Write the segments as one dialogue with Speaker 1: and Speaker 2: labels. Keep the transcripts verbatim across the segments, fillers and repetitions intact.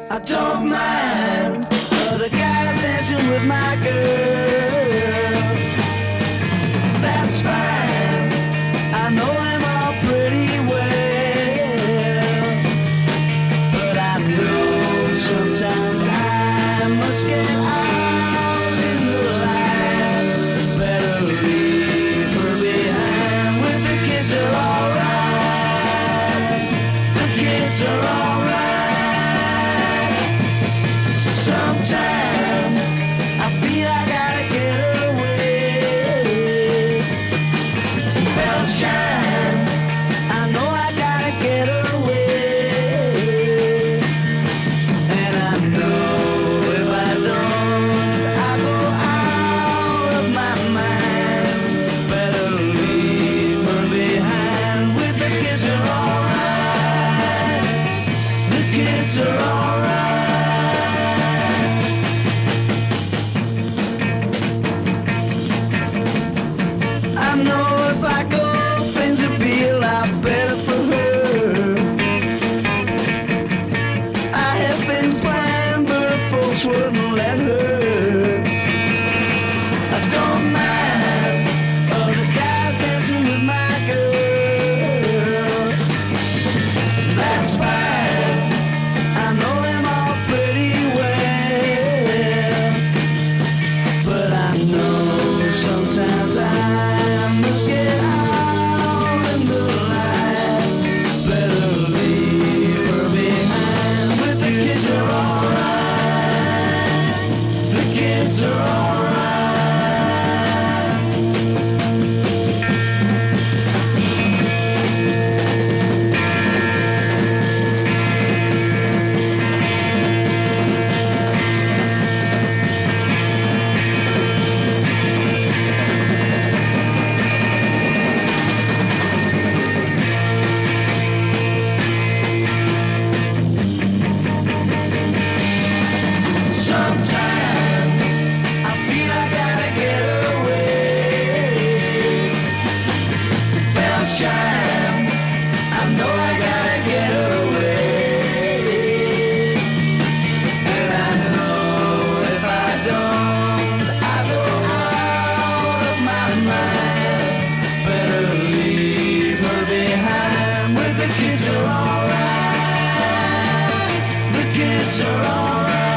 Speaker 1: I don't mind other guys dancing with my girl. That's fine, I know them all pretty well. But I know sometimes I must get out in the line. Better leave her behind when the kids are alright. The kids are alright. Sometimes I feel I gotta get away. Bells chime, I know I gotta get away. And I know if I don't, I go out of my mind. Better leave her behind with the kids are alright. The kids are alright. I know if I go, things will be a lot better for her. I had things planned, but folks wouldn't let her. I don't mind other guys dancing with my girl. That's fine, I know them all pretty well. But I know sometimes I must get out in the line. Better leave her behind. But the kids are alright. The kids are alright. Sometimes I feel I gotta get away. Bells chime, I know I gotta get away. And I know if I don't, I go out of my mind. Better leave her behind with the kids are alright. The kids are alright.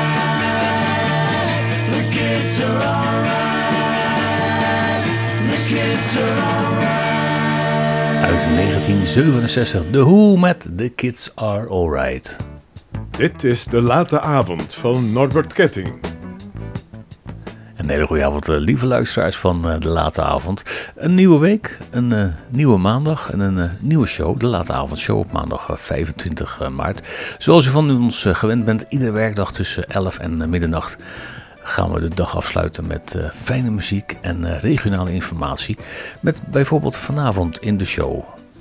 Speaker 1: The kids are alright. The kids are alright.
Speaker 2: Uit negentien zevenenzestig, The Who met The Kids Are Alright.
Speaker 3: Dit is De Late Avond van Norbert Ketting.
Speaker 2: Een hele goede avond, uh, lieve luisteraars van uh, De Late Avond. Een nieuwe week, een uh, nieuwe maandag en een uh, nieuwe show. De Late Avondshow op maandag uh, vijfentwintig maart. Zoals u van ons uh, gewend bent, iedere werkdag tussen elf en uh, middernacht gaan we de dag afsluiten met uh, fijne muziek en uh, regionale informatie. Met bijvoorbeeld vanavond in de show.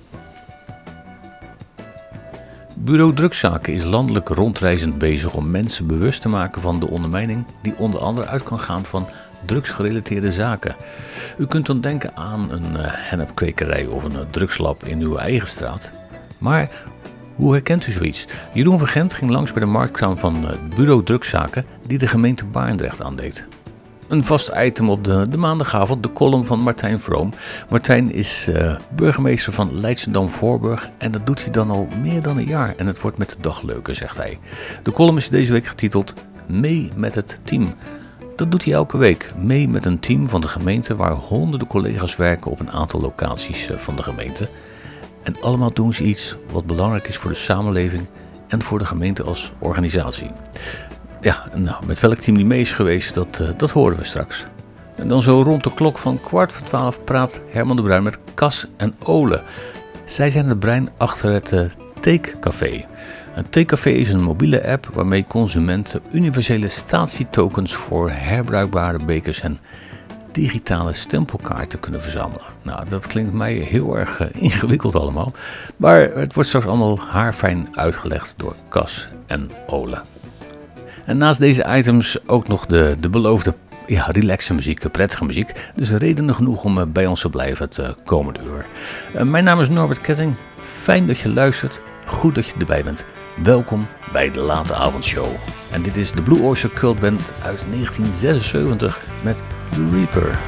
Speaker 2: Bureau Drugszaken is landelijk rondreizend bezig om mensen bewust te maken van de ondermijning die onder andere uit kan gaan van drugsgerelateerde zaken. U kunt dan denken aan een uh, hennepkwekerij of een uh, drugslab in uw eigen straat. Maar hoe herkent u zoiets? Jeroen van Gent ging langs bij de marktkraam van uh, Bureau Drugszaken die de gemeente Barendrecht aandeed. Een vast item op de, de maandagavond, de column van Martijn Vroom. Martijn is uh, burgemeester van Leidschendam-Voorburg en dat doet hij dan al meer dan een jaar. En het wordt met de dag leuker, zegt hij. De column is deze week getiteld Mee met het team. Dat doet hij elke week, mee met een team van de gemeente waar honderden collega's werken op een aantal locaties uh, van de gemeente. En allemaal doen ze iets wat belangrijk is voor de samenleving en voor de gemeente als organisatie. Ja, nou, met welk team die mee is geweest, dat, uh, dat horen we straks. En dan zo rond de klok van kwart voor twaalf praat Herman de Bruin met Cas en Ole. Zij zijn het brein achter het uh, Take-café. Een Take-café is een mobiele app waarmee consumenten universele statietokens voor herbruikbare bekers en digitale stempelkaarten kunnen verzamelen. Nou, dat klinkt mij heel erg uh, ingewikkeld allemaal. Maar het wordt straks allemaal haarfijn uitgelegd door Cas en Ole. En naast deze items ook nog de, de beloofde ja, relaxe muziek, prettige muziek. Dus redenen genoeg om uh, bij ons te blijven het uh, komende uur. Uh, mijn naam is Norbert Ketting. Fijn dat je luistert. Goed dat je erbij bent. Welkom bij de Late Avondshow. En dit is de Blue Oyster Cult Band uit negentien zesenzeventig met The Reaper.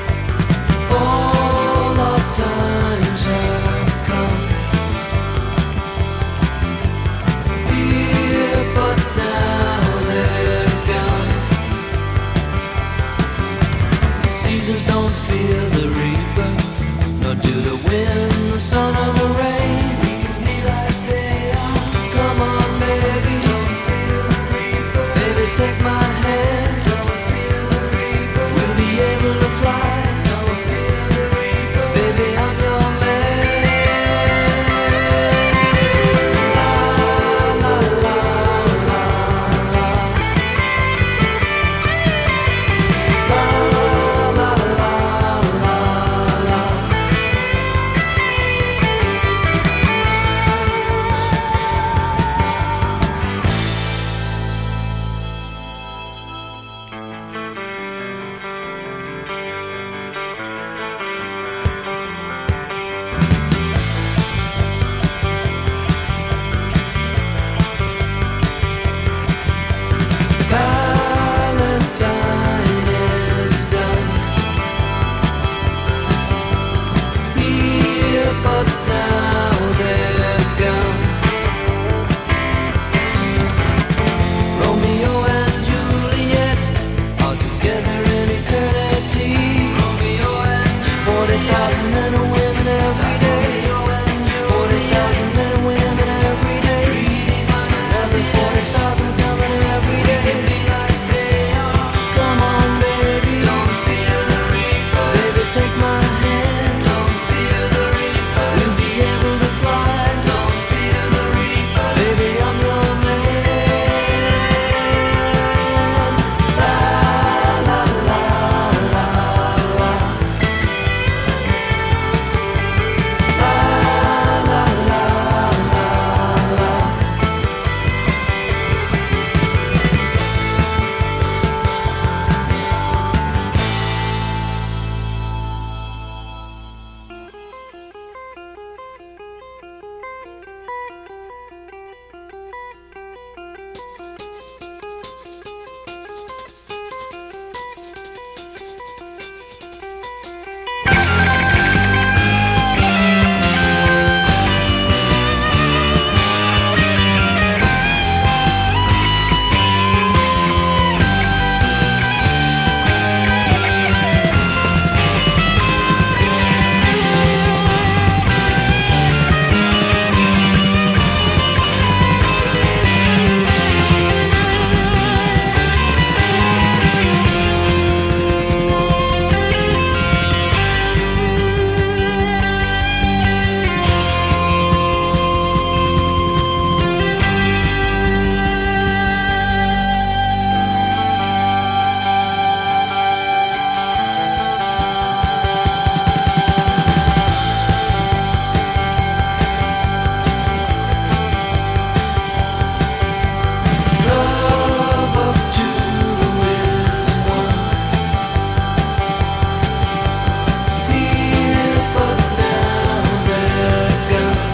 Speaker 1: All our times have come here, but now they're gone. Seasons don't fear the reaper, nor do the wind, the sun, or the rain. We can be like they are. Come on, baby, don't feel the reaper. Baby, take my hand. Don't feel the reaper. We'll be able to fly. Don't feel the reaper. Baby, I'm your man. La la la la la. La la la la la. Valentine is done here, but now they're gone. Romeo and Juliet are together in eternity. Romeo and forty thousand men and women every day. Forty thousand men and women every day. Another forty thousand coming every day. Come on, baby, don't fear the reaper. Baby, take my hand. Don't fear the reaper. We'll be able to fly. Don't fear the reaper. Baby, I'm your man. La la la la la. La la la la la. Love of two is one. Here, but now they're gone.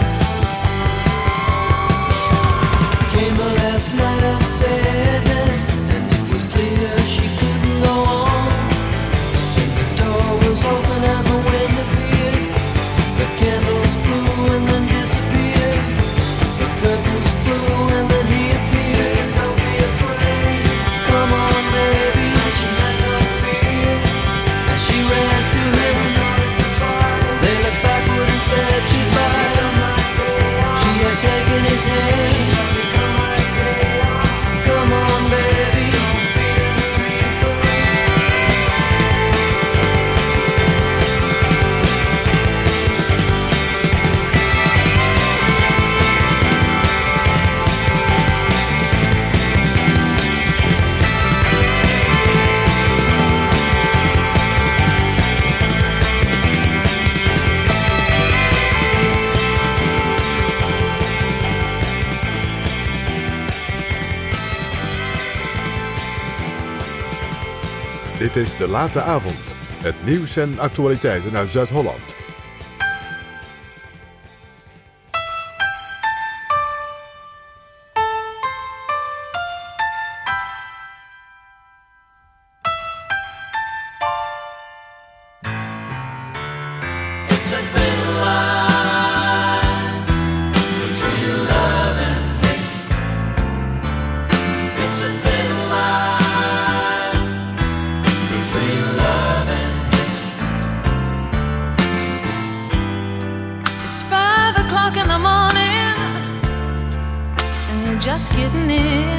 Speaker 1: Came the last night of sadness, and it was clear she couldn't go on. The door was open and the wind appeared. The candles blew and then disappeared. The curtains flew and then he appeared. Don't be afraid. Come on, baby. She had no fear. And she ran to him. They looked backward and said goodbye. She had taken his hand. Come on, baby.
Speaker 3: Dit is De Late Avond. Het nieuws en actualiteiten uit Zuid-Holland.
Speaker 4: just getting in.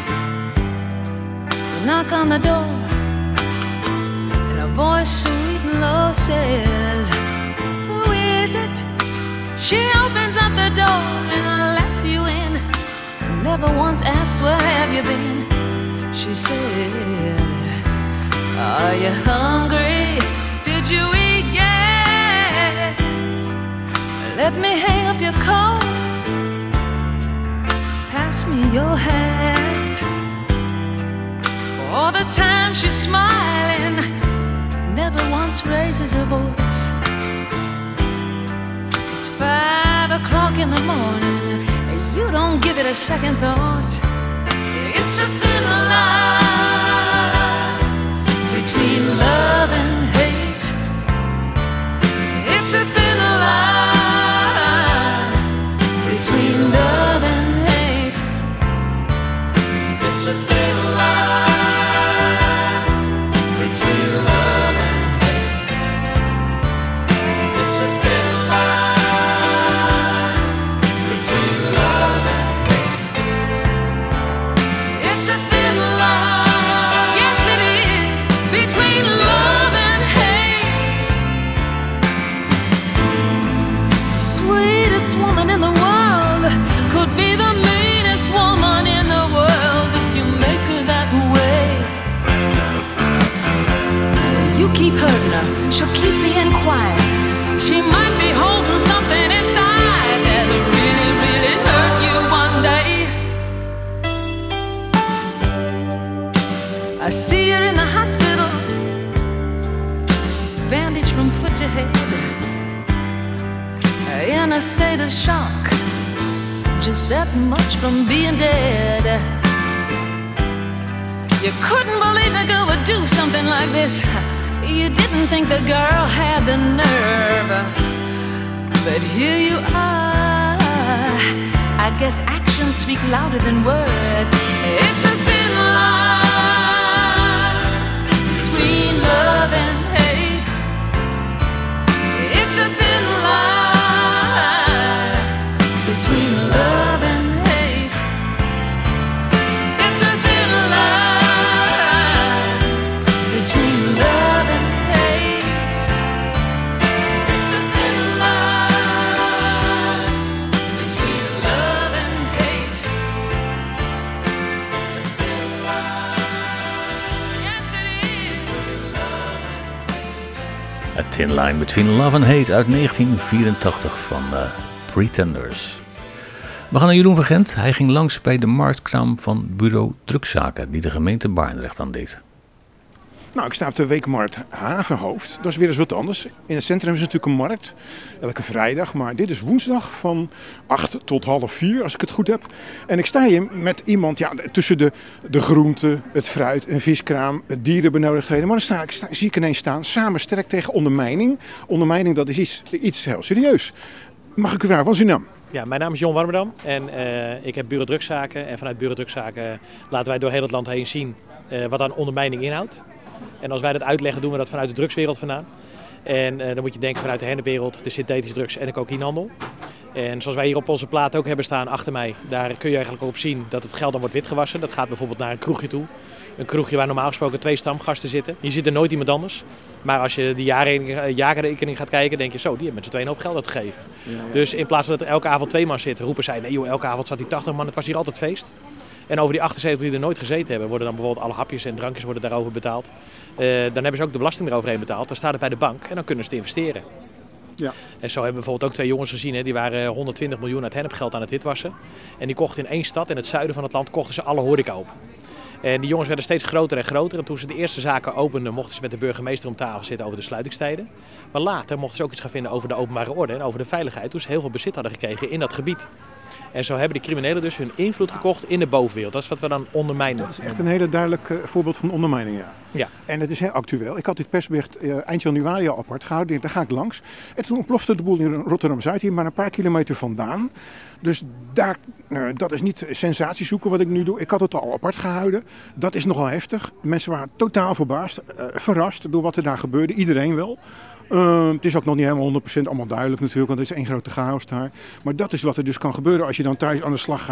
Speaker 4: You knock on the door, and a voice sweet and low says, "Who is it?" She opens up the door and lets you in. Never once asked, "Where have you been?" She said, "Are you hungry? Did you eat yet? Let me hang up your coat. Pass me your hat." All the time she's smiling, never once raises her voice. It's five o'clock in the morning, and you don't give it a second thought. It's a thin line between love and hate. It's a thin line between love and hate. It's a thin line between love and hate. It's a thin line between love and hate. It's a thin line, yes it is, between love and hate. The sweetest woman in the world could be the meanest woman in the world if you make her that way. You keep hurting her, she'll keep being quiet. She might be holding something inside that'll really, really hurt you one day. I see her in the hospital, bandaged from foot to head, in a state of shock, just that much from being dead. You couldn't believe the girl would do something like this. You didn't think the girl had the nerve, but here you are. I guess actions speak louder than words. It's a thin line between love and hate. It's a thin line between love and hate. It's a thin line between love and hate. It's a thin line between love and hate. It's a thin line. Yes, it is.
Speaker 2: A Thin Line Between Love and Hate uit negentien vierentachtig van uh, Pretenders. We gaan naar Jeroen van Gent. Hij ging langs bij de marktkraam van Bureau Drugszaken, die de gemeente Barendrecht aandeed.
Speaker 5: Nou, ik sta op de weekmarkt Havenhoofd. Dat is weer eens wat anders. In het centrum is natuurlijk een markt, elke vrijdag. Maar dit is woensdag van acht tot half vier, als ik het goed heb. En ik sta hier met iemand ja, tussen de, de groenten, het fruit, een viskraam, het dierenbenodigdheden. Maar dan sta ik, sta, zie ik ineens staan, samen sterk tegen ondermijning. Ondermijning, dat is iets, iets heel serieus. Mag ik u vragen, wat is uw naam?
Speaker 6: Ja, mijn naam is John Warmerdam en uh, ik heb Bureau Drugszaken. En vanuit Bureau Drugszaken laten wij door heel het land heen zien uh, wat aan ondermijning inhoudt. En als wij dat uitleggen, doen we dat vanuit de drugswereld vandaan. En uh, dan moet je denken vanuit de hennepwereld, de synthetische drugs en de cocaïnehandel. En zoals wij hier op onze plaat ook hebben staan achter mij, daar kun je eigenlijk ook op zien dat het geld dan wordt witgewassen. Dat gaat bijvoorbeeld naar een kroegje toe. Een kroegje waar normaal gesproken twee stamgasten zitten. Hier zit er nooit iemand anders. Maar als je de jaarrekening gaat kijken, denk je zo, die hebben met z'n tweeën een hoop geld uitgegeven. Ja, ja. Dus in plaats van dat er elke avond twee man zitten, roepen zij, nee joh, elke avond zat die tachtig man, het was hier altijd feest. En over die achtenzeventig die er nooit gezeten hebben, worden dan bijvoorbeeld alle hapjes en drankjes worden daarover betaald. Uh, dan hebben ze ook de belasting eroverheen betaald. Dan staat het bij de bank en dan kunnen ze het investeren. Ja. En zo hebben we bijvoorbeeld ook twee jongens gezien, hè, die waren honderdtwintig miljoen uit hennepgeld aan het witwassen. En die kochten in één stad, in het zuiden van het land, kochten ze alle horeca op. En die jongens werden steeds groter en groter. En toen ze de eerste zaken openden, mochten ze met de burgemeester om tafel zitten over de sluitingstijden. Maar later mochten ze ook iets gaan vinden over de openbare orde en over de veiligheid. Toen ze heel veel bezit hadden gekregen in dat gebied. En zo hebben de criminelen dus hun invloed gekocht in de bovenwereld. Dat is wat we dan ondermijnen.
Speaker 5: Dat is echt een hele duidelijk uh, voorbeeld van ondermijning, ja.
Speaker 6: Ja.
Speaker 5: En het is heel actueel. Ik had dit persbericht uh, eind januari al apart gehouden. Daar ga ik langs. En toen ontplofte de boel in Rotterdam-Zuid, hier maar een paar kilometer vandaan. Dus daar, uh, dat is niet sensatie zoeken wat ik nu doe. Ik had het al apart gehouden. Dat is nogal heftig. Mensen waren totaal verbaasd, uh, verrast door wat er daar gebeurde. Iedereen wel. Uh, het is ook nog niet helemaal honderd procent allemaal duidelijk natuurlijk, want het is één grote chaos daar. Maar dat is wat er dus kan gebeuren als je dan thuis aan de slag gaat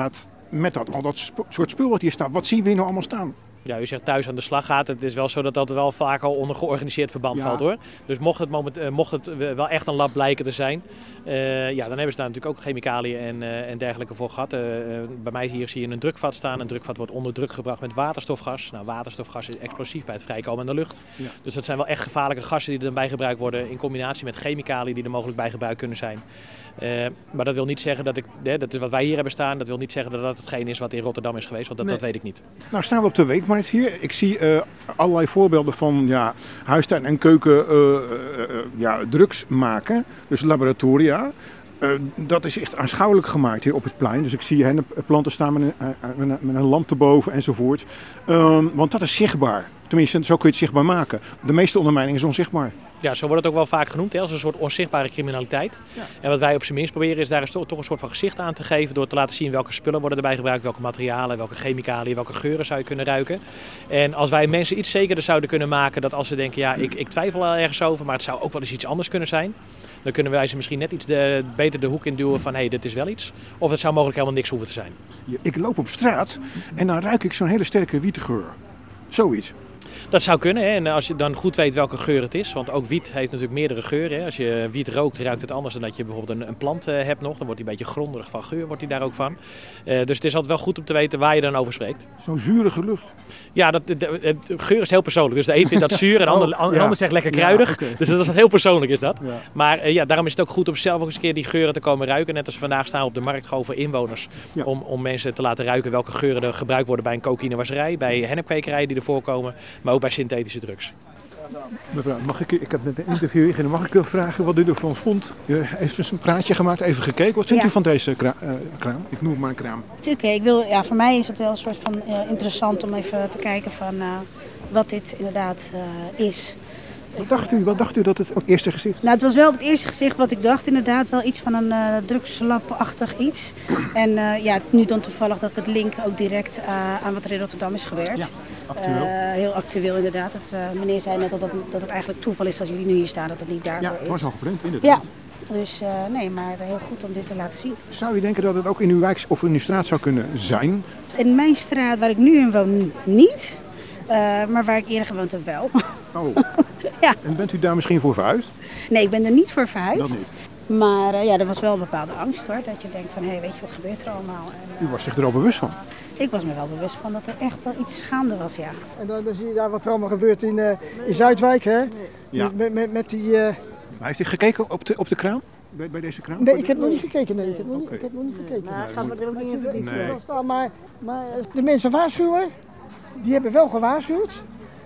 Speaker 5: met dat, al dat sp- soort spul wat hier staat, wat zien we hier nou allemaal staan?
Speaker 6: Ja, u zegt thuis aan de slag gaat. Het is wel zo dat dat wel vaak al onder georganiseerd verband
Speaker 5: Ja.
Speaker 6: valt hoor. Dus mocht het, moment, uh, mocht het wel echt een lab blijken te zijn, uh, ja, dan hebben ze daar natuurlijk ook chemicaliën en, uh, en dergelijke voor gehad. Uh, uh, bij mij hier zie je een drukvat staan. Een drukvat wordt onder druk gebracht met waterstofgas. Nou, waterstofgas is explosief bij het vrijkomen in de lucht.
Speaker 5: Ja.
Speaker 6: Dus dat zijn wel echt gevaarlijke gassen die er dan bij gebruikt worden in combinatie met chemicaliën die er mogelijk bij gebruikt kunnen zijn. Uh, maar dat wil niet zeggen dat ik, hè, dat is wat wij hier hebben staan, dat wil niet zeggen dat dat hetgeen is wat in Rotterdam is geweest, want dat,
Speaker 5: Nee.
Speaker 6: dat weet ik niet.
Speaker 5: Nou staan we op de weekmarkt hier. Ik zie uh, allerlei voorbeelden van ja, huistuin- en keuken uh, uh, uh, ja, drugs maken. Dus laboratoria. Uh, dat is echt aanschouwelijk gemaakt hier op het plein. Dus ik zie hennenplanten staan met een, uh, met, een, met een lamp erboven enzovoort. Um, want dat is zichtbaar. Tenminste, zo kun je het zichtbaar maken. De meeste ondermijning is onzichtbaar.
Speaker 6: Ja, zo wordt het ook wel vaak genoemd, hè, als een soort onzichtbare criminaliteit. Ja. En wat wij op zijn minst proberen is daar toch een soort van gezicht aan te geven door te laten zien welke spullen worden erbij gebruikt, welke materialen, welke chemicaliën, welke geuren zou je kunnen ruiken. En als wij mensen iets zekerder zouden kunnen maken dat als ze denken, ja, ik, ik twijfel er ergens over, maar het zou ook wel eens iets anders kunnen zijn. Dan kunnen wij ze misschien net iets de, beter de hoek in duwen van hé, hey, dit is wel iets. Of het zou mogelijk helemaal niks hoeven te zijn.
Speaker 5: Ik loop op straat en dan ruik ik zo'n hele sterke wietgeur. Zoiets.
Speaker 6: Dat zou kunnen, hè? En als je dan goed weet welke geur het is. Want ook wiet heeft natuurlijk meerdere geuren. Hè? Als je wiet rookt, ruikt het anders dan dat je bijvoorbeeld een, een plant uh, hebt nog. Dan wordt die een beetje grondig van geur, wordt die daar ook van. Uh, dus het is altijd wel goed om te weten waar je dan over spreekt.
Speaker 5: Zo'n zurige lucht.
Speaker 6: Ja, dat, de, de, de geur is heel persoonlijk. Dus de een vindt dat zuur en de ander,
Speaker 5: oh, ja.
Speaker 6: ander zegt lekker kruidig. Ja, okay. Dus dat is heel persoonlijk is dat.
Speaker 5: Ja.
Speaker 6: Maar uh, ja, daarom is het ook goed om zelf ook eens een keer die geuren te komen ruiken. Net als vandaag staan we op de markt gewoon voor inwoners. Ja. Om, om mensen te laten ruiken welke geuren er gebruikt worden bij een cocaïnewasserij. Bij hennepkwekerijen die er voorkomen. Maar ook bij synthetische drugs.
Speaker 5: Mevrouw, mag ik, ik heb net een interview ingenomen. Mag ik u vragen wat u ervan vond? U heeft dus een praatje gemaakt, even gekeken. Wat vindt ja. u van deze kra- uh, kraam? Ik noem het maar een kraam.
Speaker 7: Oké, okay, ik wil, ja, voor mij is het wel een soort van uh, interessant om even te kijken van uh, wat dit inderdaad uh, is.
Speaker 5: Wat dacht u, wat dacht u dat het op het eerste gezicht?
Speaker 7: Nou, het was wel op het eerste gezicht wat ik dacht, inderdaad wel iets van een uh, drugslab-achtig iets. En uh, ja, nu dan toevallig dat ik het link ook direct uh, aan wat er in Rotterdam is gebeurd.
Speaker 5: Ja, actueel.
Speaker 7: Uh, heel actueel inderdaad. Het, uh, meneer zei net dat, dat, dat het eigenlijk toeval is dat jullie nu hier staan, dat het niet daarvoor is.
Speaker 5: Ja, het was al geprint, inderdaad.
Speaker 7: Ja. Dus uh, nee, maar heel goed om dit te laten zien.
Speaker 5: Zou je denken dat het ook in uw wijk of in uw straat zou kunnen zijn?
Speaker 7: In mijn straat waar ik nu in woon niet, uh, maar waar ik eerder gewoond heb wel.
Speaker 5: Oh.
Speaker 7: Ja.
Speaker 5: En bent u daar misschien voor verhuisd?
Speaker 7: Nee, ik ben er niet voor verhuisd.
Speaker 5: Dat niet.
Speaker 7: Maar uh, ja, er was wel een bepaalde angst hoor. Dat je denkt van, hé, hey, weet je wat gebeurt er allemaal? En, uh,
Speaker 5: u was zich er al bewust van?
Speaker 7: Ik was me wel bewust van dat er echt wel iets gaande was, ja.
Speaker 8: En dan, dan zie je daar wat er allemaal gebeurt in, uh, in Zuidwijk, hè?
Speaker 5: Ja.
Speaker 8: Met, met, met die... Uh...
Speaker 5: Maar heeft u gekeken op de, op de kraam? Bij, bij deze kraam?
Speaker 8: Nee, ik heb nog niet gekeken. Nee, ik heb nog niet,
Speaker 5: okay.
Speaker 8: ik heb nog niet gekeken.
Speaker 7: Maar ik ga me er ook niet in verdiepen.
Speaker 5: Nee.
Speaker 8: Nee. Maar, maar de mensen waarschuwen, die hebben wel gewaarschuwd.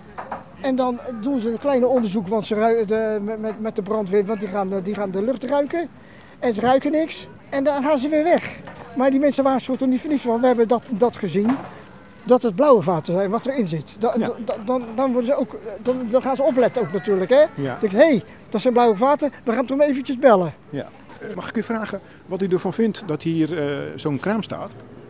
Speaker 8: En dan doen ze een kleine onderzoek want ze ruiken de, met, met de brandweer, want die gaan, die gaan de lucht ruiken. En ze ruiken niks. En dan gaan ze weer weg. Maar die mensen waarschuwen toch niet voor niks, want we hebben dat, dat gezien. Dat het blauwe vaten zijn wat erin zit. Dan, ja. dan, dan, dan, worden ze ook, dan, dan gaan ze opletten ook natuurlijk. Hè?
Speaker 5: Ja.
Speaker 8: Dan denk hé, hey, dat zijn blauwe vaten, we gaan toch eventjes bellen.
Speaker 5: Ja. Mag ik u vragen wat u ervan vindt dat hier uh, zo'n kraam staat?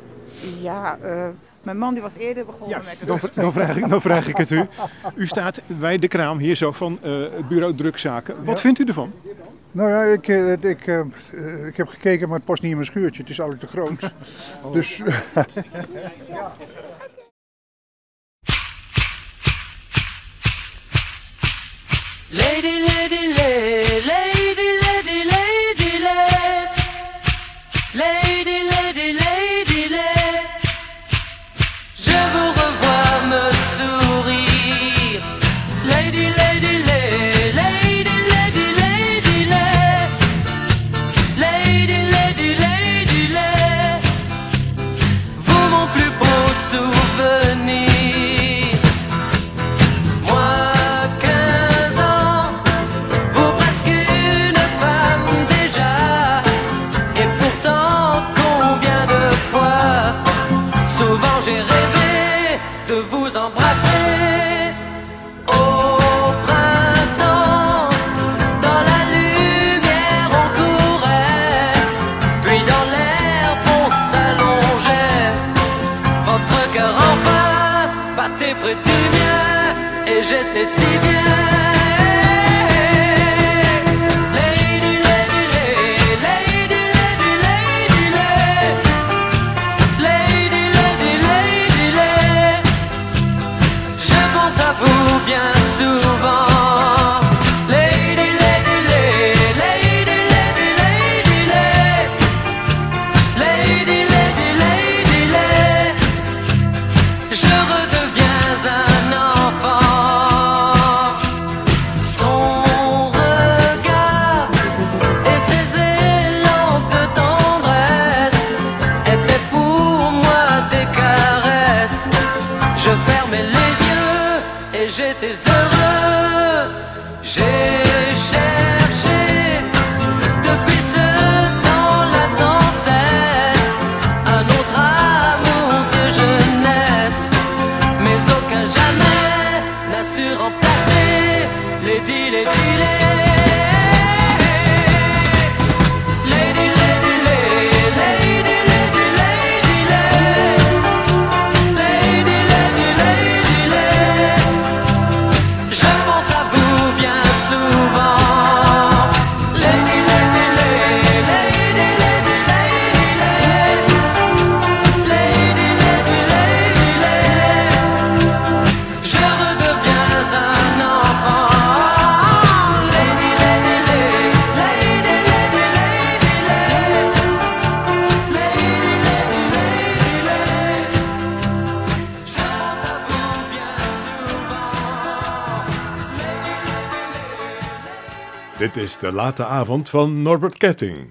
Speaker 9: Ja, uh, mijn man die was eerder begonnen
Speaker 5: ja,
Speaker 9: met...
Speaker 5: Dan, dan, vraag ik, dan vraag ik het u. U staat bij de kraam hier zo van uh, het bureau drugszaken. Wat ja. vindt u ervan?
Speaker 10: Nou ja, ik, ik, ik, uh, ik heb gekeken, maar het past niet in mijn schuurtje. Het is eigenlijk te groot. Oh. Dus...
Speaker 1: Lady, lady, lady, lady, lady, lady, lady, lady, lady, lady, je vous revois me sourire. Lady, lady, lady, lady, lady, lady, lady, lady, lady, lady, vous mon plus beau souvenir. Embrasser au printemps, dans la lumière on courait, puis dans l'herbe on s'allongeait. Votre cœur enfin battait près du mien, et j'étais si bien. Lady, lady, lady, lady, lady, lady, j'étais heureux. J'ai cherché depuis ce temps-là sans cesse un autre amour de jeunesse, mais aucun jamais n'a su remplacer Lady, Lady, Lady.
Speaker 3: Dit is de late avond van Norbert Ketting.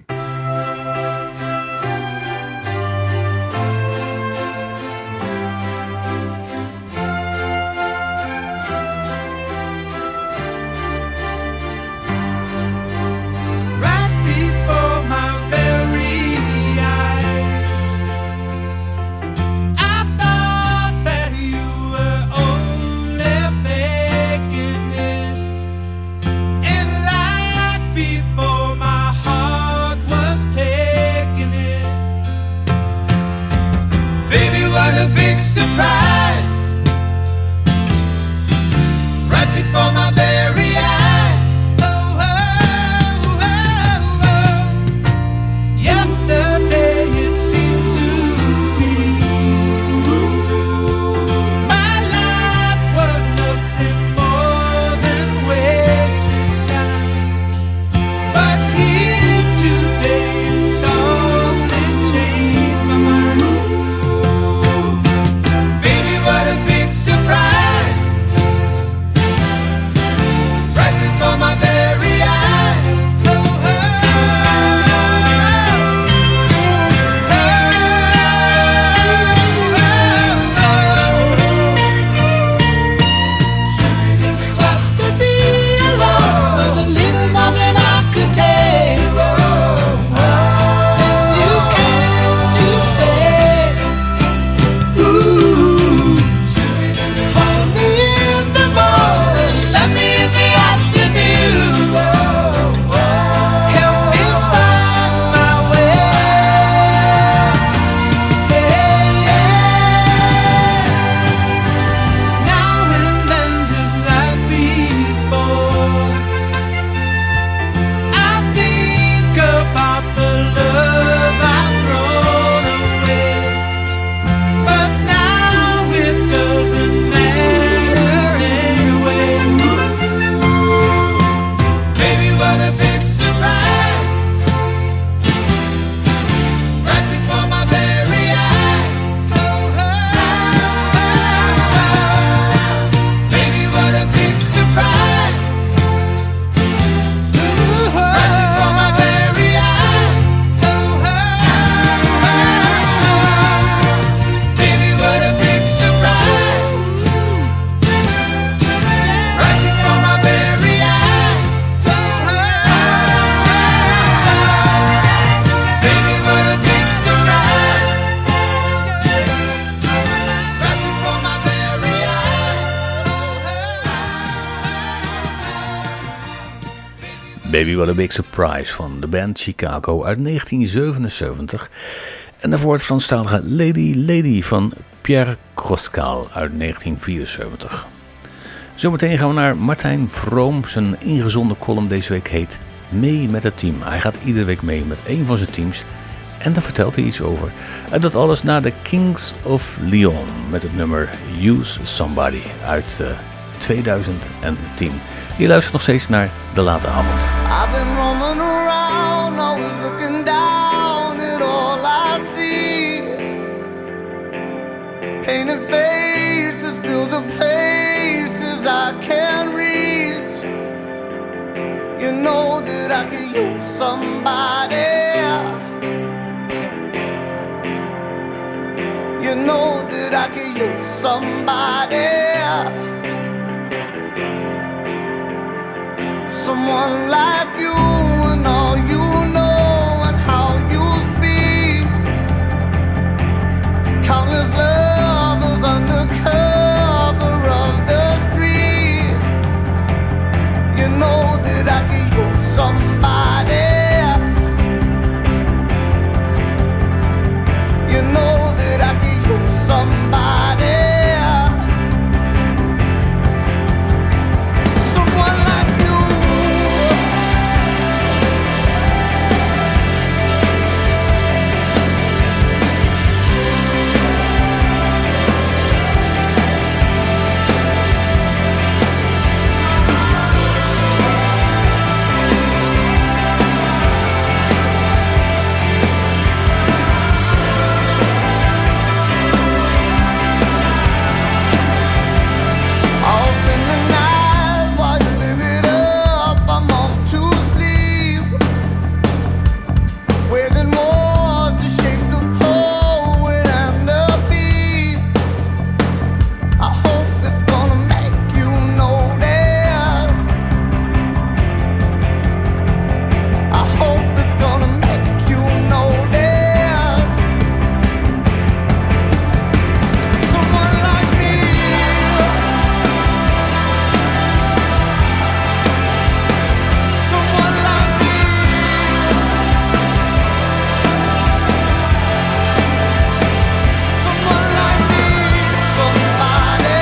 Speaker 2: Baby What a Big Surprise van de band Chicago uit negentien zevenenzeventig. En daarvoor het Franstalige Lady Lady van Pierre Croscal uit negentien vierenzeventig. Zometeen gaan we naar Martijn Vroom. Zijn ingezonden column deze week heet Mee met het team. Hij gaat iedere week mee met één van zijn teams en daar vertelt hij iets over. En dat alles na de Kings of Leon met het nummer Use Somebody uit uh, tweeduizend tien. Je luistert nog steeds naar De Late Avond.
Speaker 1: I've been roaming around, always looking down at all I see. Painted faces fill the places I can't reach. You know that I could use somebody. You know that I could use somebody. someone like you and all you know and how you speak. Countless lovers under cover of the street. You know that I could use somebody. You know that I could use somebody. Someone like you. Off in the night while you live it up, I'm off to sleep. Waiting more to shape the poet and the beat. I hope it's gonna make you notice. I hope it's gonna make you notice. Someone like me. Someone like me. Someone like me. Somebody.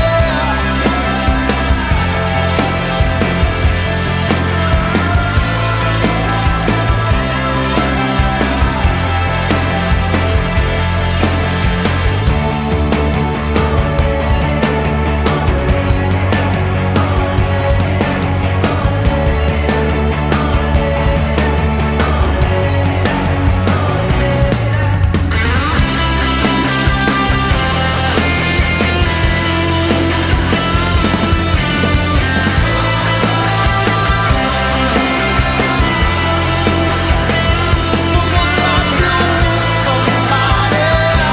Speaker 1: Someone like you. Somebody.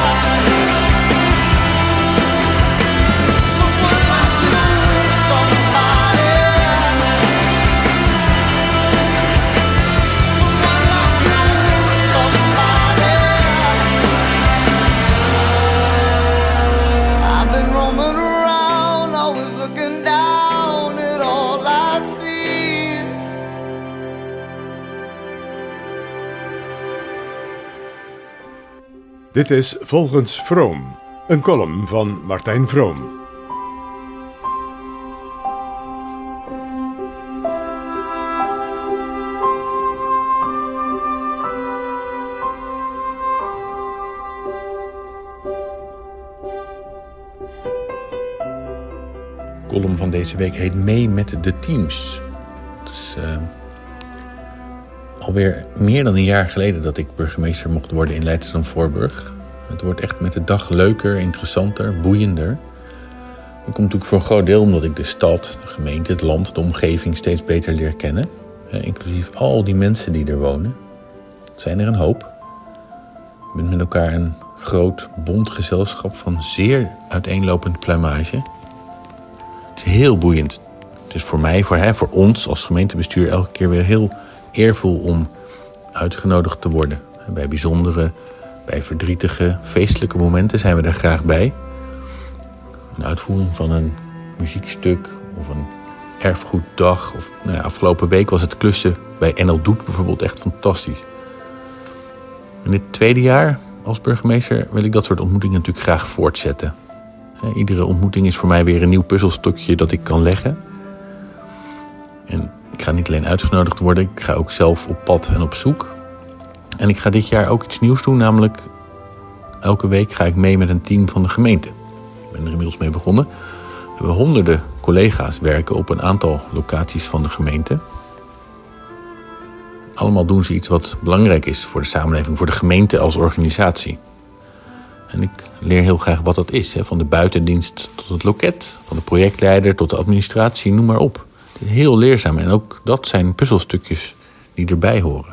Speaker 1: Someone like you. Somebody. Someone like you. Somebody. I've been roaming around, always looking down at all I see.
Speaker 3: Dit is Volgens Vroom, een column van Martijn Vroom.
Speaker 2: De column van deze week heet Mee met de teams. Het is uh, alweer meer dan een jaar geleden dat ik burgemeester mocht worden in Leidschendam-Voorburg. Het wordt echt met de dag leuker, interessanter, boeiender. Dat komt natuurlijk voor een groot deel omdat ik de stad, de gemeente, het land, de omgeving steeds beter leer kennen. Uh, inclusief al die mensen die er wonen. Het zijn er een hoop. Je bent met elkaar een groot, bont gezelschap van zeer uiteenlopend pluimage. Het is heel boeiend. Het is voor mij, voor, hè, voor ons als gemeentebestuur elke keer weer heel eervol om uitgenodigd te worden. Bij bijzondere, bij verdrietige, feestelijke momenten zijn we er graag bij. Een uitvoering van een muziekstuk of een erfgoeddag. Of, nou ja, afgelopen week was het klussen bij N L Doet bijvoorbeeld echt fantastisch. In dit tweede jaar als burgemeester wil ik dat soort ontmoetingen natuurlijk graag voortzetten. Iedere ontmoeting is voor mij weer een nieuw puzzelstukje dat ik kan leggen. En ik ga niet alleen uitgenodigd worden, ik ga ook zelf op pad en op zoek. En ik ga dit jaar ook iets nieuws doen, namelijk elke week ga ik mee met een team van de gemeente. Ik ben er inmiddels mee begonnen. We hebben honderden collega's werken op een aantal locaties van de gemeente. Allemaal doen ze iets wat belangrijk is voor de samenleving, voor de gemeente als organisatie. En ik leer heel graag wat dat is. Hè? Van de buitendienst tot het loket, van de projectleider tot de administratie, noem maar op. Het is heel leerzaam en ook dat zijn puzzelstukjes die erbij horen.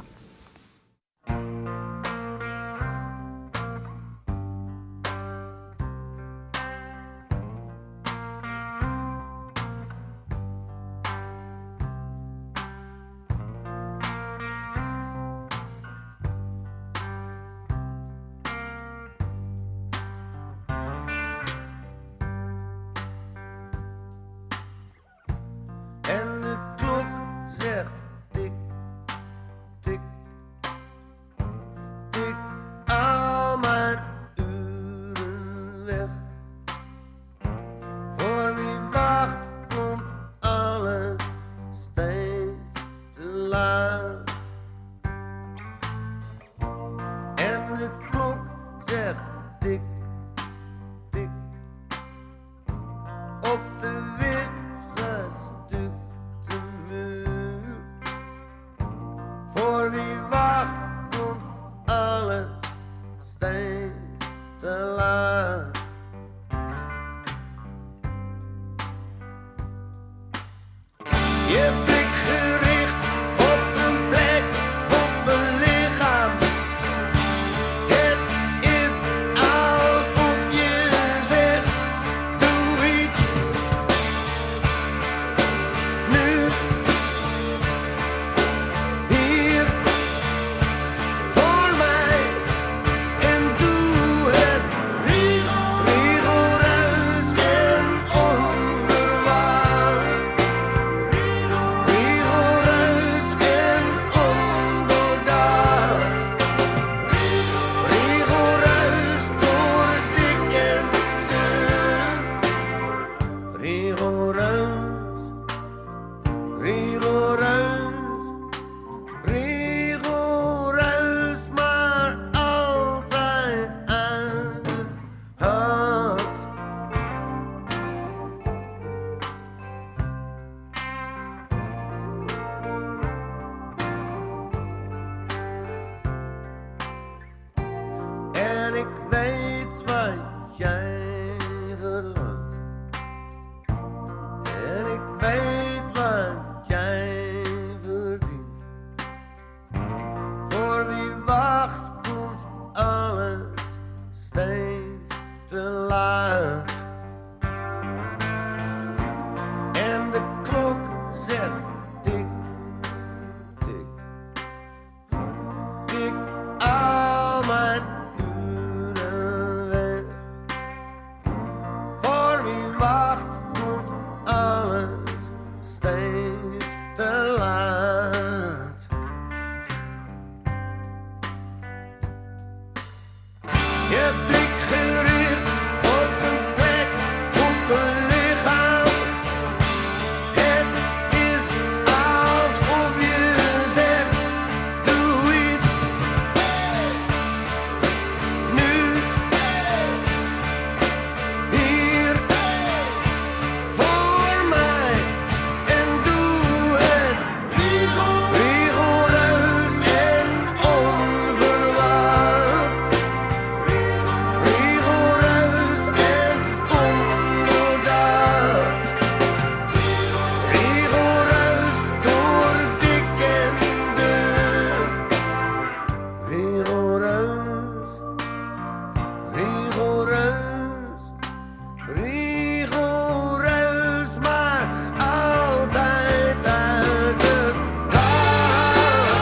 Speaker 1: jij verlangt. En ik weet wat jij verdient. Voor wie wacht komt alles steeds te laat. En de klok zet tik, tik, tikt al mijn uren weg. Voor wie wacht komt alles steeds te laat. Je blik gericht op een plek, op een lichaam. Het is alsof je zegt, doe iets. Nu, hier, voor mij. En doe het rigoureus en onverwacht. Rigoureus en ondoordacht. Rigoureus door dik en dun. Rigoureus, rigoureus, rigoureus, maar altijd uit het hart.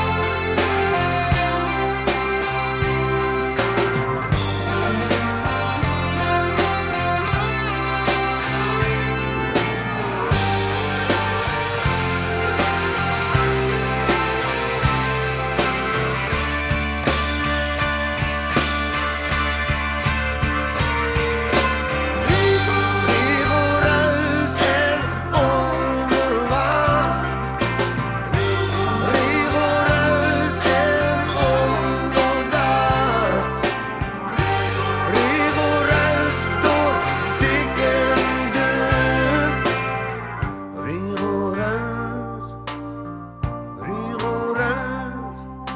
Speaker 1: Rigoureus en onverwacht. Rigoureus en ondoordacht. Rigoureus door dik en dun. Rigoureus, rigoureus,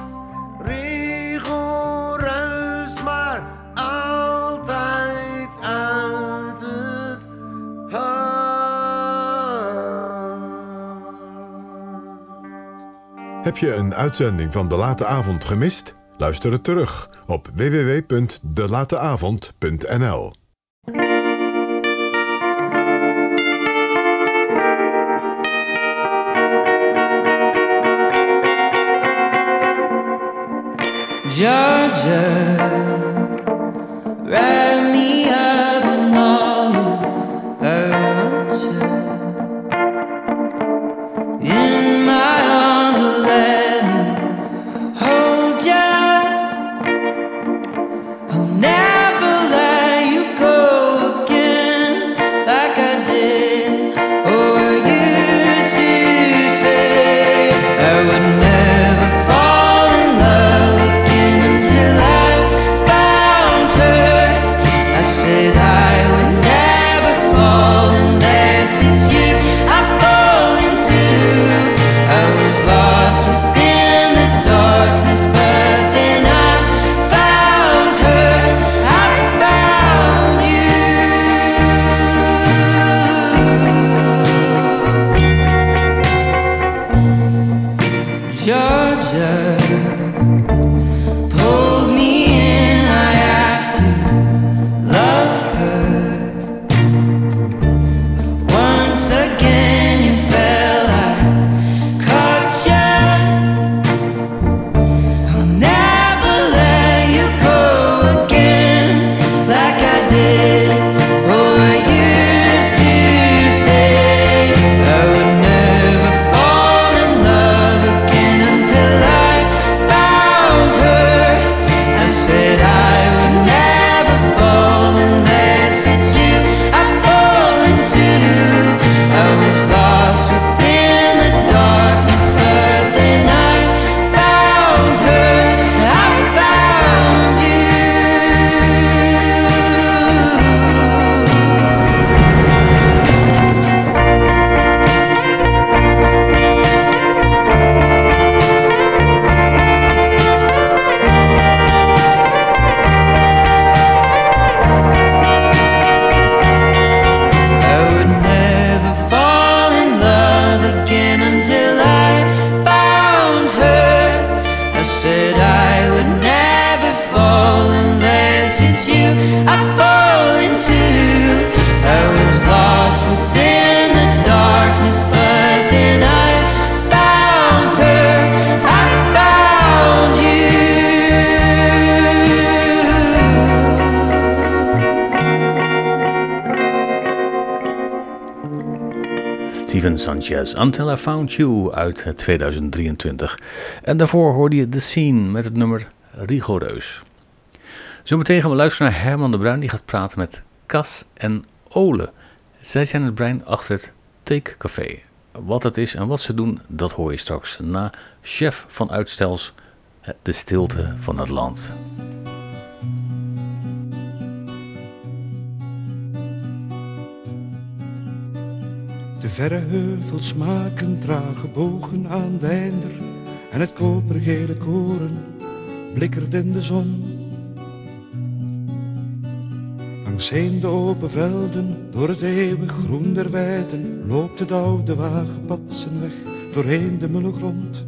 Speaker 1: rigoureus, maar altijd uit het hart.
Speaker 3: Heb je een uitzending van De Late Avond gemist? Luister het terug op w w w punt de late avond punt n l.
Speaker 1: Georgia, write me up and all you hurt you. In my arms, let me hold you. I'll never let you go again like I did or used to say. I would never fall in love again until I found her. I say
Speaker 2: Steven Sanchez, Until I Found You uit tweeduizend drieëntwintig. En daarvoor hoorde je The Scene met het nummer Rigoureus. Zometeen gaan we luisteren naar Herman de Bruin, die gaat praten met Cas en Ole. Zij zijn het brein achter het Take Café. Wat het is en wat ze doen, dat hoor je straks na Chef van Uitstels, De Stilte van het Land.
Speaker 11: De verre heuvels maken trage bogen aan de einder en het kopergele koren blikkert in de zon. Langsheen de open velden, door het eeuwig groen der weiden, loopt het oude wagenpad zijn weg doorheen de mulle grond.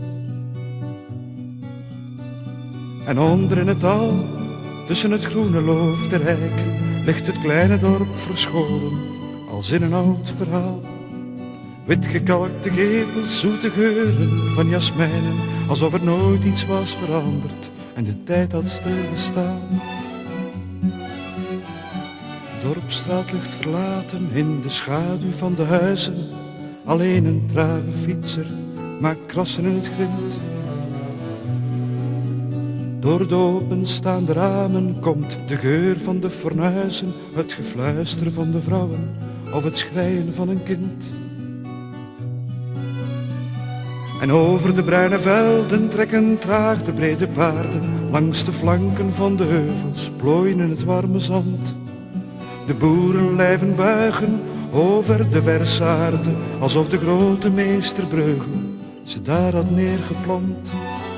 Speaker 11: En onder in het dal, tussen het groene loof der eiken, ligt het kleine dorp verscholen, als in een oud verhaal. Witgekalkte gevels, zoete geuren van jasmijnen, alsof er nooit iets was veranderd en de tijd had stilgestaan. De dorpstraat ligt verlaten in de schaduw van de huizen. Alleen een trage fietser maakt krassen in het grind. Door de openstaande ramen komt de geur van de fornuizen, het gefluister van de vrouwen of het schreien van een kind. En over de bruine velden trekken traag de brede paarden, langs de flanken van de heuvels plooien in het warme zand. De boerenlijven buigen over de verse aarde, alsof de grote meester Breugel ze daar had neergeplant.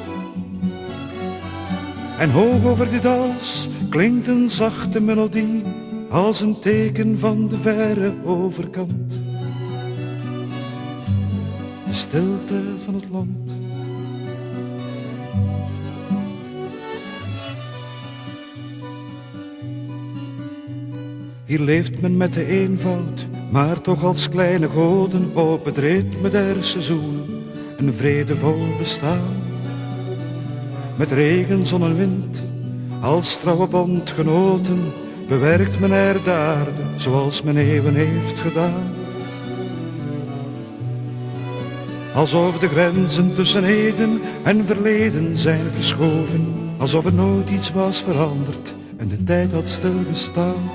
Speaker 11: En hoog over dit alles klinkt een zachte melodie, als een teken van de verre overkant. De stilte van het land. Hier leeft men met de eenvoud, maar toch als kleine goden op het ritme der seizoenen, een vredevol bestaan. Met regen, zon en wind, als trouwe bondgenoten, bewerkt men er de aarde, zoals men eeuwen heeft gedaan. Alsof de grenzen tussen heden en verleden zijn verschoven, alsof er nooit iets was veranderd en de tijd had stilgestaan.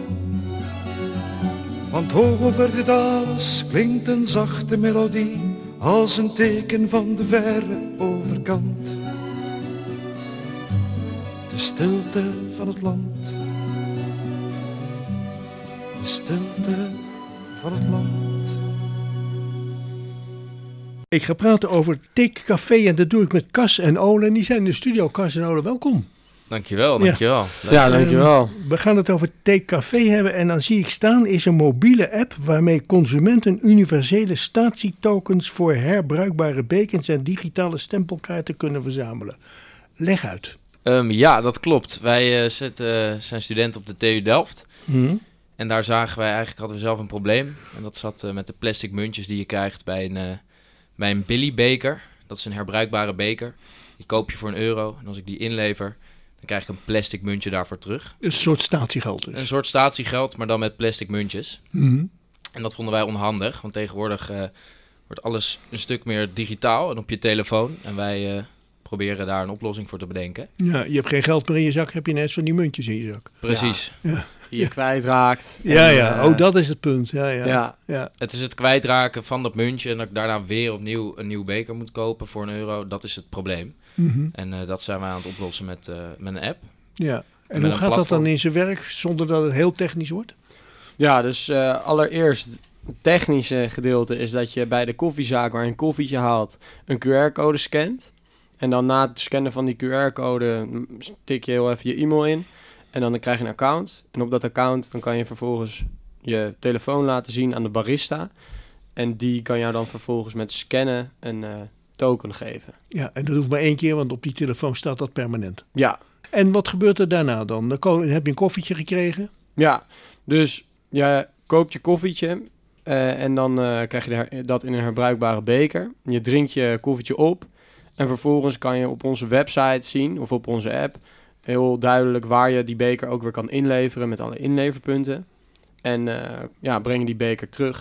Speaker 11: Want hoog over dit alles klinkt een zachte melodie, als een teken van de verre overkant. De stilte van het land. De stilte van het land.
Speaker 12: Ik ga praten over Take Café en dat doe ik met Cas en Ole. En die zijn in de studio. Cas en Ole, welkom.
Speaker 13: Dankjewel, dankjewel.
Speaker 12: Ja, ja dankjewel. We gaan het over Take Café hebben en dan zie ik staan is een mobiele app waarmee consumenten universele statietokens voor herbruikbare bekens en digitale stempelkaarten kunnen verzamelen. Leg uit.
Speaker 13: Um, ja, dat klopt. Wij uh, zitten, uh, zijn studenten op de T U Delft. Mm-hmm. En daar zagen wij eigenlijk, hadden we zelf een probleem. En dat zat uh, met de plastic muntjes die je krijgt bij een, uh, bij een Billy beker. Dat is een herbruikbare beker. Die koop je voor een euro. En als ik die inlever, dan krijg ik een plastic muntje daarvoor terug.
Speaker 12: Een soort statiegeld dus.
Speaker 13: Een soort statiegeld, maar dan met plastic muntjes. Mm-hmm. En dat vonden wij onhandig, want tegenwoordig uh, wordt alles een stuk meer digitaal en op je telefoon. En wij uh, proberen daar een oplossing voor te bedenken.
Speaker 12: Ja, je hebt geen geld meer in je zak, heb je net van die muntjes in je zak.
Speaker 13: Precies.
Speaker 14: Ja. Ja. Die je kwijtraakt.
Speaker 12: Ja, en, ja. Uh, oh, dat is het punt. Ja, ja.
Speaker 13: Ja. Ja. Het is het kwijtraken van dat muntje en dat ik daarna weer opnieuw een nieuw beker moet kopen voor een euro. Dat is het probleem. Mm-hmm. En uh, dat zijn we aan het oplossen met, uh, met een app.
Speaker 12: Ja. En, en hoe gaat platform. dat dan in zijn werk zonder dat het heel technisch wordt?
Speaker 14: Ja, dus uh, allereerst het technische gedeelte is dat je bij de koffiezaak waar je een koffietje haalt een Q R-code scant. En dan na het scannen van die Q R-code tik je heel even je e-mail in. En dan krijg je een account. En op dat account dan kan je vervolgens je telefoon laten zien aan de barista. En die kan jou dan vervolgens met scannen een uh, token geven.
Speaker 12: Ja, en dat hoeft maar één keer, want op die telefoon staat dat permanent.
Speaker 14: Ja.
Speaker 12: En wat gebeurt er daarna dan? Dan heb je een koffietje gekregen?
Speaker 14: Ja, dus je koopt je koffietje uh, en dan uh, krijg je dat in een herbruikbare beker. Je drinkt je koffietje op en vervolgens kan je op onze website zien of op onze app heel duidelijk waar je die beker ook weer kan inleveren met alle inleverpunten. En uh, ja, breng je die beker terug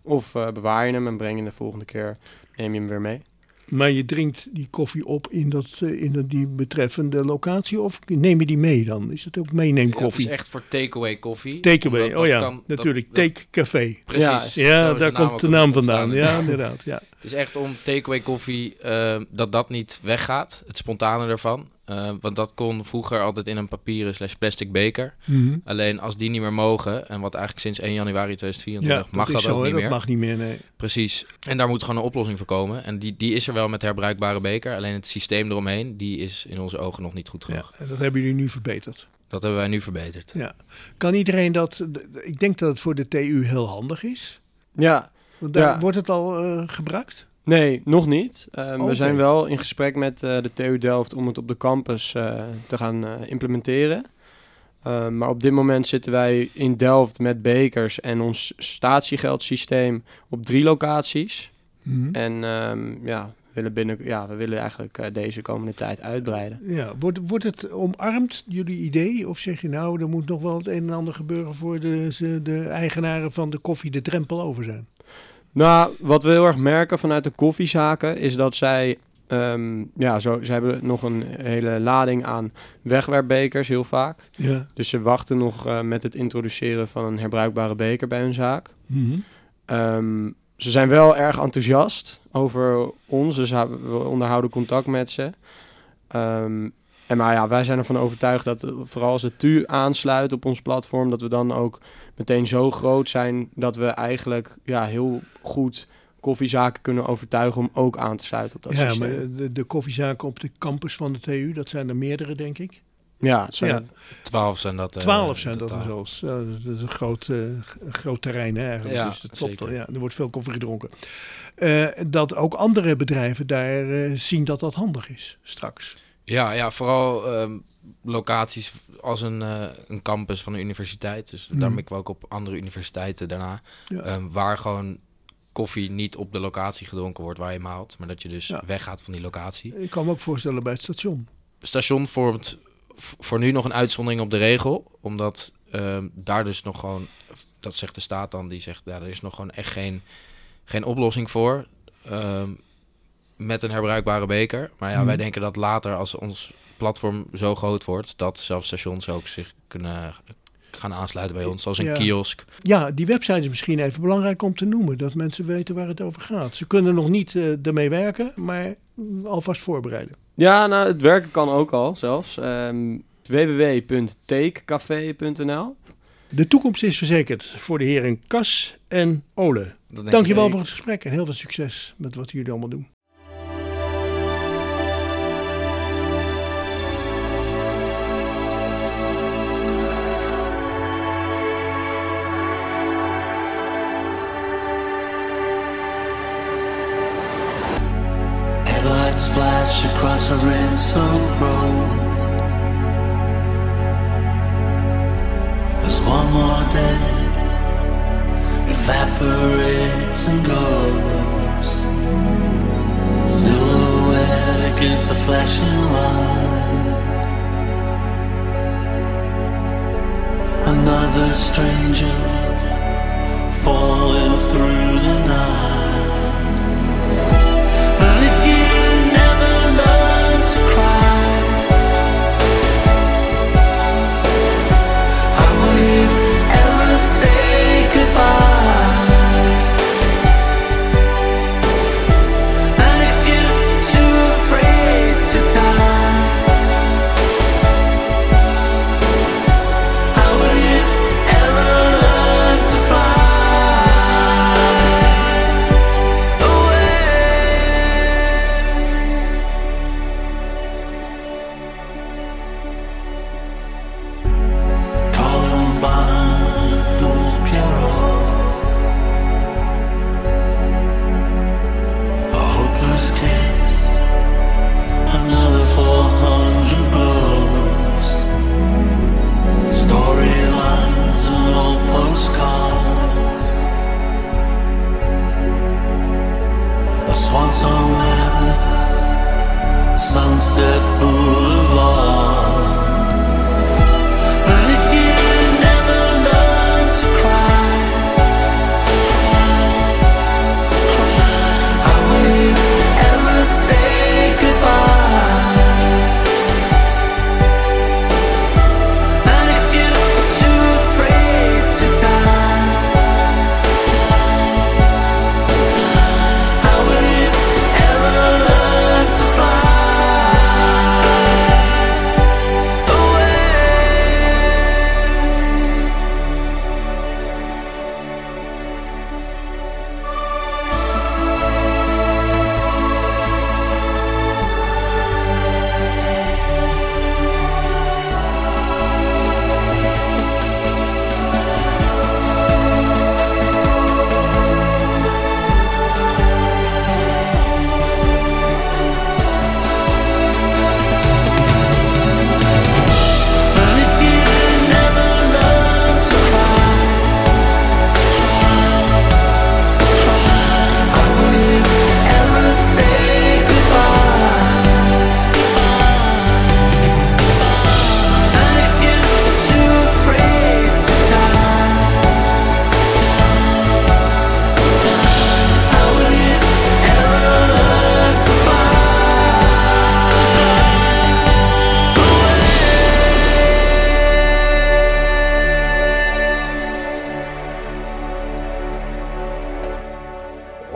Speaker 14: Of uh, bewaar je hem en breng je de volgende keer, neem je hem weer mee.
Speaker 12: Maar je drinkt die koffie op in, dat, uh, in dat, die betreffende locatie of neem je die mee dan? Is het ook meeneemkoffie?
Speaker 13: Ja, het is echt voor takeaway koffie.
Speaker 12: Takeaway,
Speaker 13: dat,
Speaker 12: oh ja,
Speaker 13: kan,
Speaker 12: natuurlijk.
Speaker 13: Dat,
Speaker 12: Take café.
Speaker 13: Precies.
Speaker 12: Ja, ja daar komt de naam vandaan. Ja, inderdaad. Ja.
Speaker 13: Het is echt om takeaway koffie, uh, dat dat niet weggaat. Het spontane ervan. Uh, want dat kon vroeger altijd in een papieren slash plastic beker. Mm-hmm. Alleen als die niet meer mogen, en wat eigenlijk sinds één januari tweeduizend vierentwintig
Speaker 12: ja,
Speaker 13: mag
Speaker 12: dat,
Speaker 13: dat
Speaker 12: zo,
Speaker 13: ook niet
Speaker 12: dat
Speaker 13: meer.
Speaker 12: mag niet meer, nee.
Speaker 13: Precies. En daar moet gewoon een oplossing voor komen. En die, die is er wel met herbruikbare beker. Alleen het systeem eromheen, die is in onze ogen nog niet goed genoeg.
Speaker 12: Ja, en dat hebben jullie nu verbeterd.
Speaker 13: Dat hebben wij nu verbeterd.
Speaker 12: Ja. Kan iedereen dat... Ik denk dat het voor de T U heel handig is.
Speaker 14: Ja.
Speaker 12: Want daar
Speaker 14: ja.
Speaker 12: wordt het al uh, gebruikt?
Speaker 14: Nee, nog niet. Um,
Speaker 12: okay.
Speaker 14: We zijn wel in gesprek met uh, de T U Delft om het op de campus uh, te gaan uh, implementeren. Uh, maar op dit moment zitten wij in Delft met bekers en ons statiegeldsysteem op drie locaties. Mm-hmm. En um, ja, we willen, binnen, ja, we willen eigenlijk uh, deze komende tijd uitbreiden.
Speaker 12: Ja, wordt, wordt het omarmd, jullie idee? Of zeg je nou, er moet nog wel het een en ander gebeuren voor de, de eigenaren van de koffie de drempel over zijn?
Speaker 14: Nou, wat we heel erg merken vanuit de koffiezaken is dat zij, um, ja, zo, ze hebben nog een hele lading aan wegwerpbekers heel vaak. Ja. Dus ze wachten nog uh, met het introduceren van een herbruikbare beker bij hun zaak. Mm-hmm. Um, ze zijn wel erg enthousiast over ons, dus we onderhouden contact met ze. Um, en maar ja, wij zijn ervan overtuigd dat vooral als het T U aansluit op ons platform, dat we dan ook meteen zo groot zijn dat we eigenlijk ja, heel goed koffiezaken kunnen overtuigen om ook aan te sluiten op dat
Speaker 12: ja,
Speaker 14: systeem.
Speaker 12: Ja, maar de, de koffiezaken op de campus van de T U, dat zijn er meerdere, denk ik.
Speaker 14: Ja, het zijn
Speaker 12: ja.
Speaker 13: twaalf zijn dat. Uh,
Speaker 12: Twaalf zijn dat er zelfs. Uh, dat is een groot, uh, een groot terrein hè, eigenlijk.
Speaker 13: Ja,
Speaker 12: dus dat klopt wel. Ja, er wordt veel koffie gedronken. Uh, dat ook andere bedrijven daar uh, zien dat dat handig is straks.
Speaker 13: Ja, ja, vooral um, locaties als een, uh, een campus van een universiteit. Dus mm. daar mikken we ook op andere universiteiten daarna. Ja. Um, waar gewoon koffie niet op de locatie gedronken wordt waar je maalt. Maar dat je dus ja. weggaat van die locatie.
Speaker 12: Ik kan me ook voorstellen bij het station.
Speaker 13: Het station vormt v- voor nu nog een uitzondering op de regel. Omdat um, daar dus nog gewoon, dat zegt de staat dan, die zegt, ja, er is nog gewoon echt geen, geen oplossing voor. Um, met een herbruikbare beker. Maar ja, hmm. wij denken dat later als ons platform zo groot wordt, dat zelfs stations ook zich kunnen gaan aansluiten bij ons, zoals een ja. kiosk.
Speaker 12: Ja, die website is misschien even belangrijk om te noemen, dat mensen weten waar het over gaat. Ze kunnen nog niet uh, ermee werken, maar alvast voorbereiden.
Speaker 14: Ja, nou, het werken kan ook al zelfs. Um, w w w punt takecafé punt n l.
Speaker 12: De toekomst is verzekerd voor de heren Kas en Ole. Dank je wel voor het gesprek en heel veel succes met wat jullie allemaal doen.
Speaker 1: Headlights flash across a red-soaked road. There's one more day, evaporates and goes. Silhouette against the flashing light. Another stranger falling through the night. But if you never learn to cry, how will you ever say goodbye? And if you're too afraid to die, how will you ever learn to fly?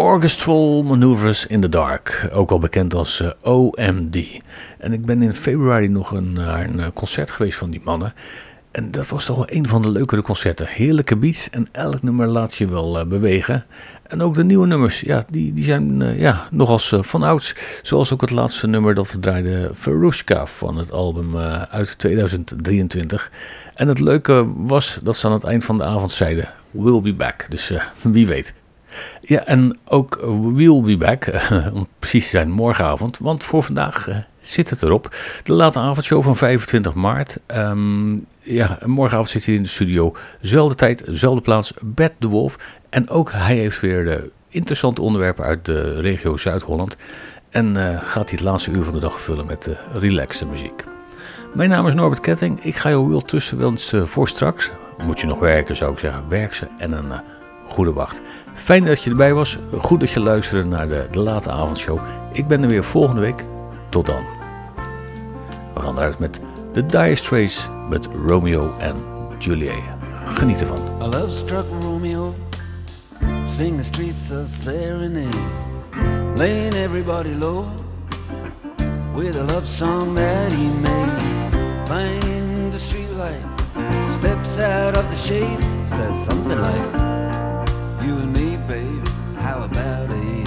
Speaker 2: Orchestral Maneuvers in the Dark, ook wel bekend als uh, O M D. En ik ben in februari nog een, naar een concert geweest van die mannen. En dat was toch wel een van de leukere concerten. Heerlijke beats en elk nummer laat je wel uh, bewegen. En ook de nieuwe nummers, ja, die, die zijn uh, ja, nog als uh, van ouds. Zoals ook het laatste nummer dat we draaiden, Verushka, van het album uh, uit tweeduizend drieëntwintig. En het leuke was dat ze aan het eind van de avond zeiden, we'll be back. Dus uh, wie weet. Ja, en ook We'll Be Back, uh, om precies te zijn morgenavond, want voor vandaag uh, zit het erop. De late avondshow van vijfentwintig maart. Um, ja, morgenavond zit hij in de studio. Zelfde tijd, zelfde plaats, Bert de Wolf. En ook hij heeft weer uh, interessante onderwerpen uit de regio Zuid-Holland. En uh, gaat hij het laatste uur van de dag vullen met uh, relaxte muziek. Mijn naam is Norbert Ketting. Ik ga jou heel tussenwensen voor straks. Moet je nog werken, zou ik zeggen. Werk ze en een... Uh, Goede wacht. Fijn dat je erbij was. Goed dat je luisterde naar de, de late avondshow. Ik ben er weer volgende week. Tot dan. We gaan eruit met The Dire Straits met Romeo en Juliet. Geniet ervan.
Speaker 1: A love struck Romeo, sing the streets a serenade, laying everybody low with a love song that he made. Find the streetlight, steps out of the shade, says something like, you and me, babe, how about it?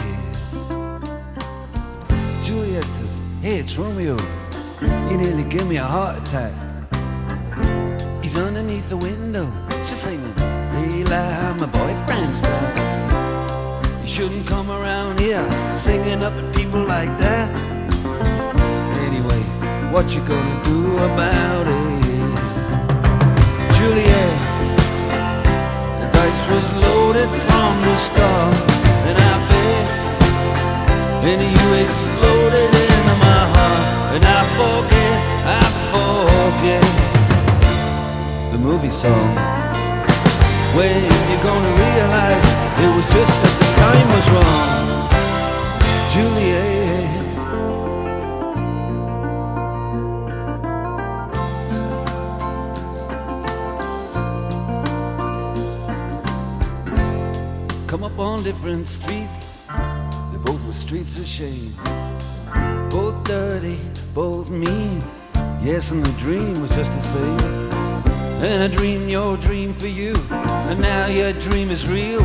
Speaker 1: Juliet says, hey, it's Romeo. You nearly give me a heart attack. He's underneath the window. She's singing, hey, lie, my boyfriend's back. You shouldn't come around here singing up at people like that. Anyway, what you gonna do about it? Juliet, the dice was loaded from the start, and I bet, and you exploded into my heart, and I forget, I forget the movie song. When you gonna realize it was just that the time was wrong, Juliet. Come up on different streets, they both were streets of shame. Both dirty, both mean, yes, and the dream was just the same. And I dreamed your dream for you, and now your dream is real.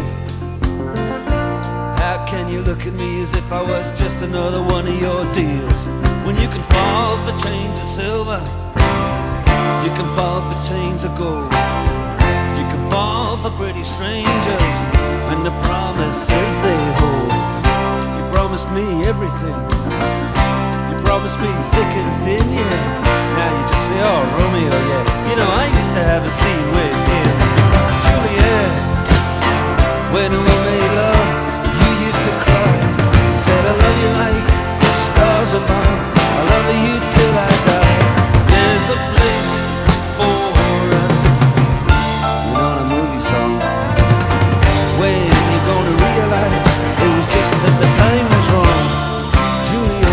Speaker 1: How can you look at me as if I was just another one of your deals? When you can fall for chains of silver, you can fall for chains of gold, you can fall for pretty strangers and the promises they hold. You promised me everything, you promised me thick and thin, yeah. Now you just say, oh, Romeo, yeah. You know, I used to have a scene with him. Juliet, when we made love, you used to cry. You said, I love you like the stars above, I love you till I die. There's a place for us. You know the movie song. When you gonna realize it was just that the time was wrong, Juliet.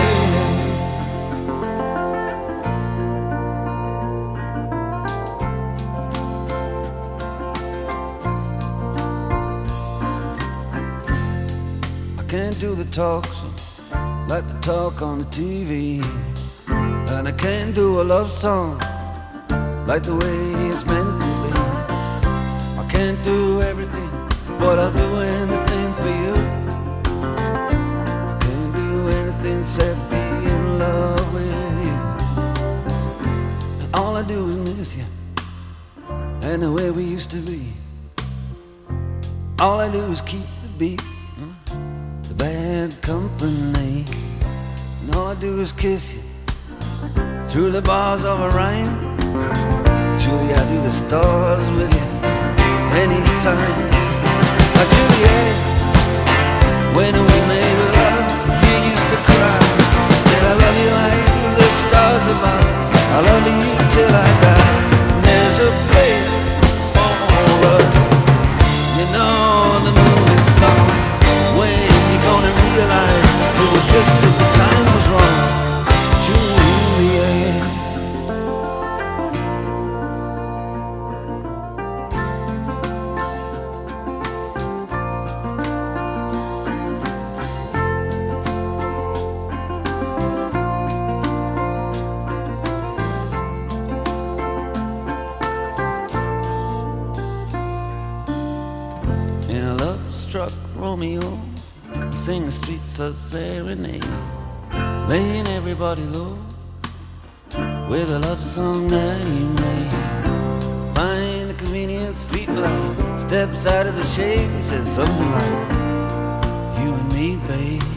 Speaker 1: I can't do the talks like the talk on the T V, and I can't do a love song like the way it's meant to be. I can't do everything, but I'll do anything for you. I can't do anything except be in love with you. And all I do is miss you, and the way we used to be. All I do is keep the beat, the bad company. And all I do is kiss you through the bars of a rhyme. Julie, I do the stars with you anytime. Oh, Juliet, when we made love, you used to cry. You said, I love you like the stars above, I love you till I die. And there's a place for us. You know the movie song. When you gonna realize it was just that the time was wrong, Juliet. in a love-struck Romeo. He sing the streets a serenade, laying everybody low with a love song that he made. Find the convenient street light, steps out of the shade, he says something like, you and me, babe.